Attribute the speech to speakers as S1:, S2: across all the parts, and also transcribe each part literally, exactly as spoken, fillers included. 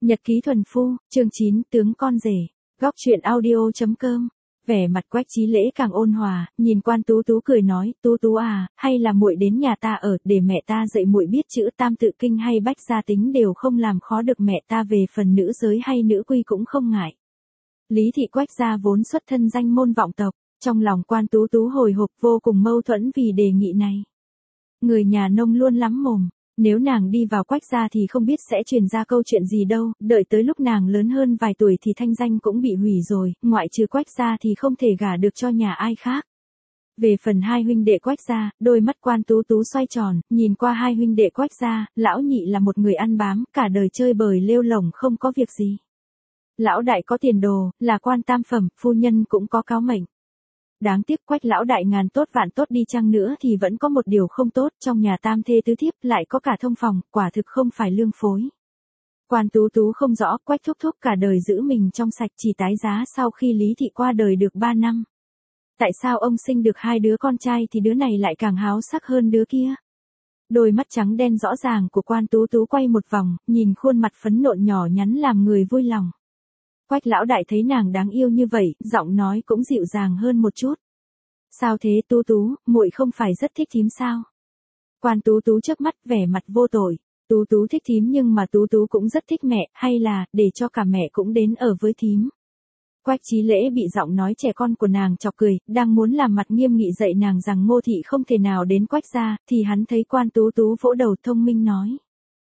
S1: Nhật ký thuần phu, chương chín, tướng con rể. Góc truyện audio.com. Vẻ mặt Quách Chí Lễ càng ôn hòa, nhìn Quan Tú Tú cười nói, Tú Tú à, hay là muội đến nhà ta ở, để mẹ ta dạy muội biết chữ Tam Tự Kinh hay Bách Gia Tính đều không làm khó được mẹ ta, về phần nữ giới hay nữ quy cũng không ngại. Lý thị Quách gia vốn xuất thân danh môn vọng tộc, trong lòng Quan Tú Tú hồi hộp vô cùng mâu thuẫn vì đề nghị này. Người nhà nông luôn lắm mồm. Nếu nàng đi vào Quách gia thì không biết sẽ truyền ra câu chuyện gì đâu, đợi tới lúc nàng lớn hơn vài tuổi thì thanh danh cũng bị hủy rồi, ngoại trừ Quách gia thì không thể gả được cho nhà ai khác. Về phần hai huynh đệ Quách gia, đôi mắt Quan Tú Tú xoay tròn, nhìn qua hai huynh đệ Quách gia, lão nhị là một người ăn bám, cả đời chơi bời lêu lổng không có việc gì. Lão đại có tiền đồ, là quan tam phẩm, phu nhân cũng có cáo mệnh. Đáng tiếc Quách lão đại ngàn tốt vạn tốt đi chăng nữa thì vẫn có một điều không tốt, trong nhà tam thê tứ thiếp lại có cả thông phòng, quả thực không phải lương phối. Quan Tú Tú không rõ, Quách thúc thúc cả đời giữ mình trong sạch chỉ tái giá sau khi Lý thị qua đời được ba năm. Tại sao ông sinh được hai đứa con trai thì đứa này lại càng háo sắc hơn đứa kia? Đôi mắt trắng đen rõ ràng của Quan Tú Tú quay một vòng, nhìn khuôn mặt phấn nộn nhỏ nhắn làm người vui lòng. Quách lão đại thấy nàng đáng yêu như vậy, giọng nói cũng dịu dàng hơn một chút. Sao thế Tú Tú, muội không phải rất thích thím sao? Quan Tú Tú chớp mắt vẻ mặt vô tội. Tú Tú thích thím nhưng mà Tú Tú cũng rất thích mẹ, hay là, để cho cả mẹ cũng đến ở với thím. Quách Chí Lễ bị giọng nói trẻ con của nàng chọc cười, đang muốn làm mặt nghiêm nghị dạy nàng rằng Ngô thị không thể nào đến Quách gia, thì hắn thấy Quan Tú Tú vỗ đầu thông minh nói.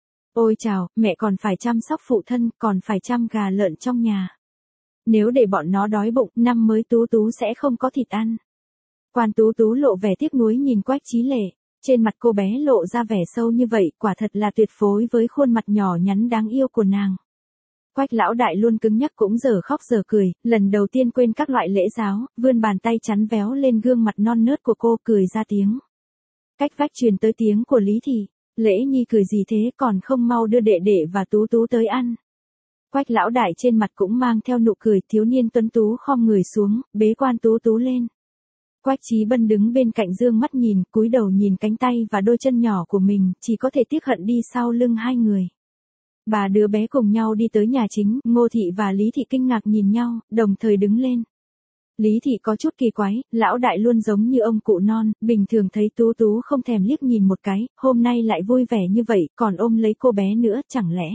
S1: Ôi chào, mẹ còn phải chăm sóc phụ thân, còn phải chăm gà lợn trong nhà. Nếu để bọn nó đói bụng, năm mới Tú Tú sẽ không có thịt ăn. Quan Tú Tú lộ vẻ tiếc nuối nhìn Quách Chí Lễ, trên mặt cô bé lộ ra vẻ sâu như vậy, quả thật là tuyệt phối với khuôn mặt nhỏ nhắn đáng yêu của nàng. Quách lão đại luôn cứng nhắc cũng giờ khóc giờ cười, lần đầu tiên quên các loại lễ giáo, vươn bàn tay chắn véo lên gương mặt non nớt của cô, cười ra tiếng. Cách vách truyền tới tiếng của Lý thị, Lễ nhi cười gì thế, còn không mau đưa đệ đệ và Tú Tú tới ăn. Quách lão đại trên mặt cũng mang theo nụ cười, thiếu niên tuấn tú khom người xuống, bế Quan Tú Tú lên. Quách Chí Bân đứng bên cạnh dương mắt nhìn, cúi đầu nhìn cánh tay và đôi chân nhỏ của mình, chỉ có thể tiếc hận đi sau lưng hai người. Bà đứa bé cùng nhau đi tới nhà chính, Ngô thị và Lý thị kinh ngạc nhìn nhau, đồng thời đứng lên. Lý thị có chút kỳ quái, lão đại luôn giống như ông cụ non, bình thường thấy Tú Tú không thèm liếc nhìn một cái, hôm nay lại vui vẻ như vậy, còn ôm lấy cô bé nữa, chẳng lẽ.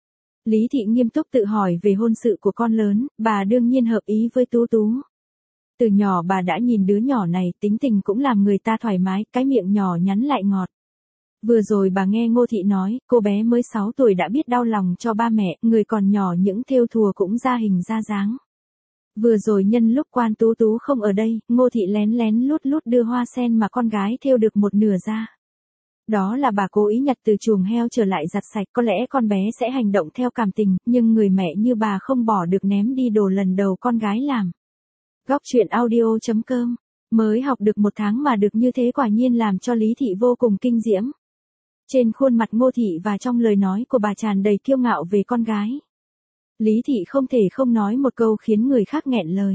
S1: Lý thị nghiêm túc tự hỏi về hôn sự của con lớn, bà đương nhiên hợp ý với Tú Tú. Từ nhỏ bà đã nhìn đứa nhỏ này, tính tình cũng làm người ta thoải mái, cái miệng nhỏ nhắn lại ngọt. Vừa rồi bà nghe Ngô thị nói, cô bé mới sáu tuổi đã biết đau lòng cho ba mẹ, người còn nhỏ những thêu thùa cũng ra hình ra dáng. Vừa rồi nhân lúc Quan Tú Tú không ở đây, Ngô thị lén lén lút lút đưa hoa sen mà con gái thêu được một nửa ra. Đó là bà cố ý nhặt từ chuồng heo trở lại giặt sạch, có lẽ con bé sẽ hành động theo cảm tình, nhưng người mẹ như bà không bỏ được ném đi đồ lần đầu con gái làm. Góc truyện audio.com. Mới học được một tháng mà được như thế quả nhiên làm cho Lý thị vô cùng kinh diễm. Trên khuôn mặt Ngô thị và trong lời nói của bà tràn đầy kiêu ngạo về con gái. Lý thị không thể không nói một câu khiến người khác nghẹn lời.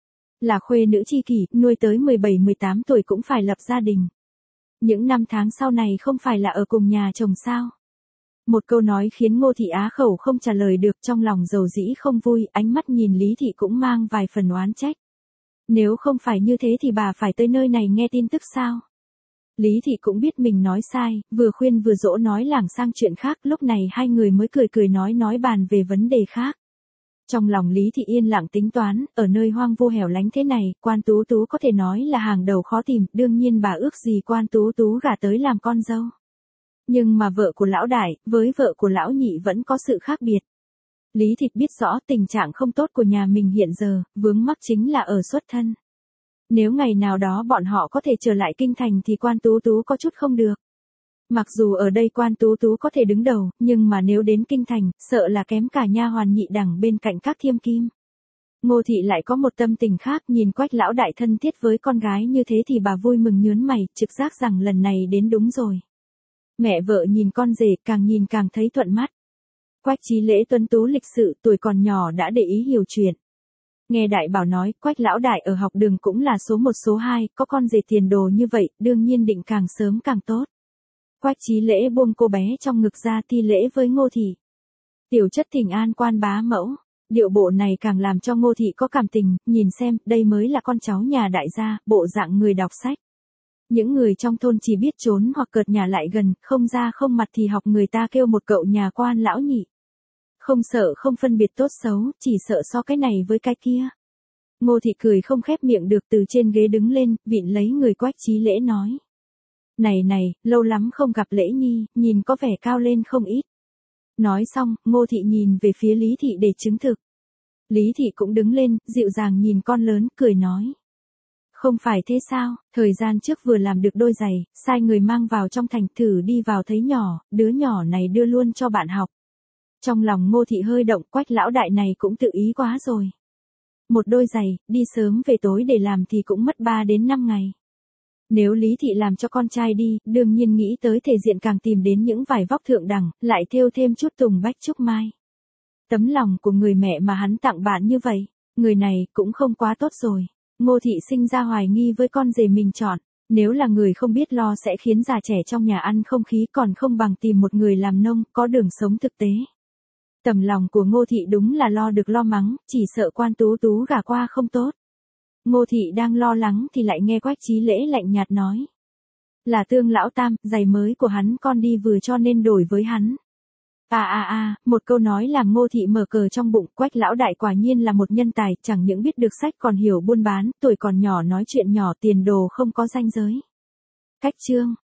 S1: Là khuê nữ tri kỷ, nuôi tới mười bảy mười tám tuổi cũng phải lập gia đình. Những năm tháng sau này không phải là ở cùng nhà chồng sao? Một câu nói khiến Ngô thị á khẩu không trả lời được, trong lòng dầu dĩ không vui, ánh mắt nhìn Lý thị cũng mang vài phần oán trách. Nếu không phải như thế thì bà phải tới nơi này nghe tin tức sao? Lý thị cũng biết mình nói sai, vừa khuyên vừa dỗ nói lảng sang chuyện khác, lúc này hai người mới cười cười nói nói bàn về vấn đề khác. Trong lòng Lý thị yên lặng tính toán, ở nơi hoang vu hẻo lánh thế này, Quan Tú Tú có thể nói là hàng đầu khó tìm, đương nhiên bà ước gì Quan Tú Tú gả tới làm con dâu. Nhưng mà vợ của lão đại, với vợ của lão nhị vẫn có sự khác biệt. Lý thị biết rõ tình trạng không tốt của nhà mình hiện giờ, vướng mắc chính là ở xuất thân. Nếu ngày nào đó bọn họ có thể trở lại kinh thành thì Quan Tú Tú có chút không được. Mặc dù ở đây Quan Tú Tú có thể đứng đầu, nhưng mà nếu đến kinh thành, sợ là kém cả nha hoàn nhị đẳng bên cạnh các thiêm kim. Ngô thị lại có một tâm tình khác, nhìn Quách lão đại thân thiết với con gái như thế thì bà vui mừng nhớn mày, trực giác rằng lần này đến đúng rồi. Mẹ vợ nhìn con rể, càng nhìn càng thấy thuận mắt. Quách Chí Lễ tuấn tú lịch sự, tuổi còn nhỏ đã để ý hiểu chuyện. Nghe đại bảo nói, Quách lão đại ở học đường cũng là số một số hai, có con rể tiền đồ như vậy, đương nhiên định càng sớm càng tốt. Quách Chí Lễ buông cô bé trong ngực ra thi lễ với Ngô thị. Tiểu chất thỉnh an quan bá mẫu. Điệu bộ này càng làm cho Ngô Thị có cảm tình, nhìn xem, đây mới là con cháu nhà đại gia, bộ dạng người đọc sách. Những người trong thôn chỉ biết trốn hoặc cợt nhà lại gần, không ra không mặt thì học người ta kêu một cậu nhà quan lão nhị. Không sợ không phân biệt tốt xấu, chỉ sợ so cái này với cái kia. Ngô Thị cười không khép miệng được, từ trên ghế đứng lên, vịn lấy người Quách Chí Lễ nói. Này này, lâu lắm không gặp Lễ Nhi, nhìn có vẻ cao lên không ít. Nói xong, Ngô Thị nhìn về phía Lý Thị để chứng thực. Lý Thị cũng đứng lên, dịu dàng nhìn con lớn, cười nói. Không phải thế sao, thời gian trước vừa làm được đôi giày, sai người mang vào trong thành thử đi vào thấy nhỏ, đứa nhỏ này đưa luôn cho bạn học. Trong lòng Ngô Thị hơi động, Quách lão đại này cũng tự ý quá rồi. Một đôi giày, đi sớm về tối để làm thì cũng mất ba đến năm ngày. Nếu Lý Thị làm cho con trai đi, đương nhiên nghĩ tới thể diện càng tìm đến những vải vóc thượng đẳng, lại thêu thêm chút tùng bách trúc mai. Tấm lòng của người mẹ mà hắn tặng bạn như vậy, người này cũng không quá tốt rồi. Ngô Thị sinh ra hoài nghi với con rể mình chọn, nếu là người không biết lo sẽ khiến già trẻ trong nhà ăn không khí, còn không bằng tìm một người làm nông, có đường sống thực tế. Tầm lòng của Ngô Thị đúng là lo được lo mắng, chỉ sợ quan Tú Tú gả qua không tốt. Ngô Thị đang lo lắng thì lại nghe Quách Chí Lễ lạnh nhạt nói. Là Tương lão tam, giày mới của hắn con đi vừa cho nên đổi với hắn. À à à, một câu nói làm Ngô Thị mở cờ trong bụng, Quách lão đại quả nhiên là một nhân tài, chẳng những biết được sách còn hiểu buôn bán, tuổi còn nhỏ nói chuyện nhỏ, tiền đồ không có ranh giới. Cách chương